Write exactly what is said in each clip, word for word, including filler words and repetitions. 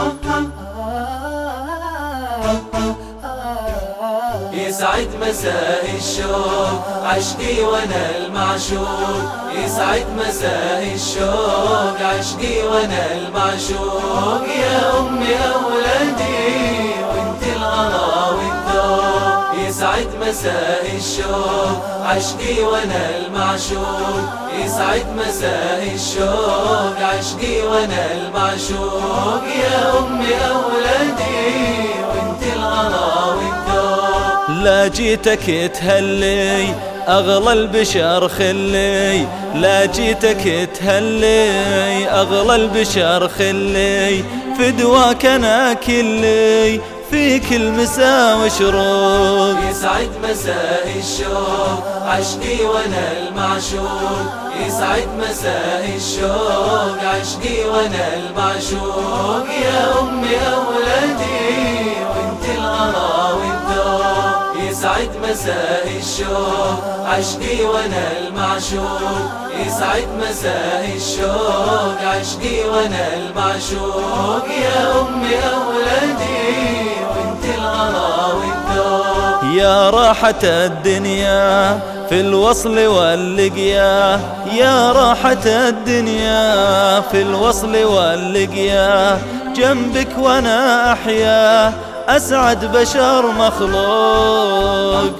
يسعد مساء الشوق عشقي وانا المعشوق، يسعد مساء الشوق عشقي وانا المعشوق. يا امي اولادي وانت الغلا والذوق، يسعد مساء الشوق عشقي وانا المعشوق، يسعد مساء الشوق عشقي وانا المعشوق. يا امي اولادي وانت الغلا والذوق. لا جيتك تهلي أغلى البشر خلي، لا جيتك تهلي أغلى البشر خلي، فدواك أنا كلي في كل مساء وشروق. يسعد مساء الشوق عشقي وانا المعشوق، يسعد مساء الشوق عشقي وانا المعشوق. يا امي اولادي وانت الغلا والذوق، يسعد مساء الشوق عشقي وانا المعشوق، يسعد مساء الشوق عشقي وانا المعشوق. يا امي اولادي وانت الغلا والذوق. يا راحة الدنيا في الوصل واللقيا، يا راحة الدنيا في الوصل واللقيا، جنبك وانا احيا أسعد بشر مخلوق.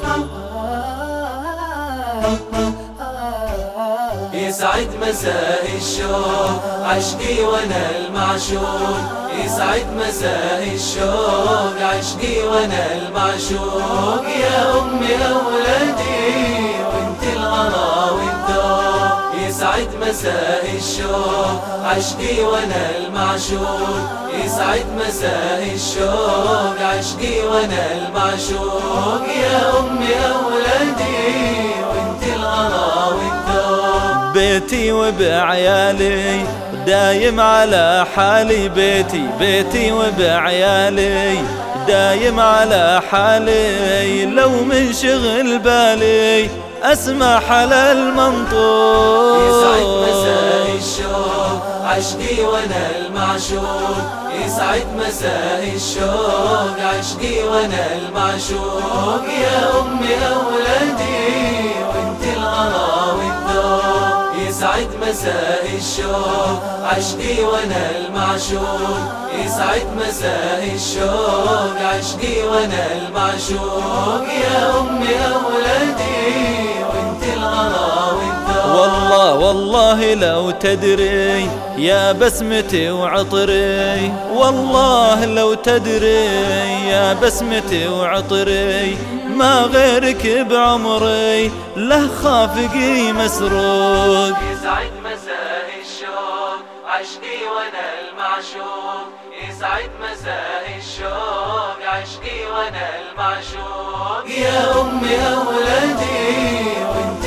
يسعد مساء الشوق عشقي وانا المعشوق، يسعد مساء الشوق عشقي وانا المعشوق. يا امي اولادي وانت الغلا والذوق، يسعد مساء الشوق عشقي وانا المعشوق، يسعد مساء الشوق عشقي وانا المعشوق. يا امي اولادي وانت الغلا والذوق. بيتي وبعيالي دايم على حالي، بيتي بيتي وبعيالي دايم على حالي، لو من شغل بالي اسمع حلا المنطوق. يسعد مساء الشوق عشقي وانا المعشوق، يسعد مساء الشوق عشقي وانا المعشوق. يا امي اولادي وانت الغلا والذوق، يسعد مساء الشوق عشقي وانا المعشوق، يسعد مساء الشوق عشقي وانا المعشوق. يا امي اولادي وانت الغلا والذوق. والله والله لو تدري يا بسمتي وعطري، والله لو تدري يا بسمتي وعطري، ما غيرك بعمري له خافقي مسروق. يسعد مساء الشوق عشقي وانا المعشوق، يسعد مساء الشوق عشقي وانا المعشوق. يا امي اولادي وانت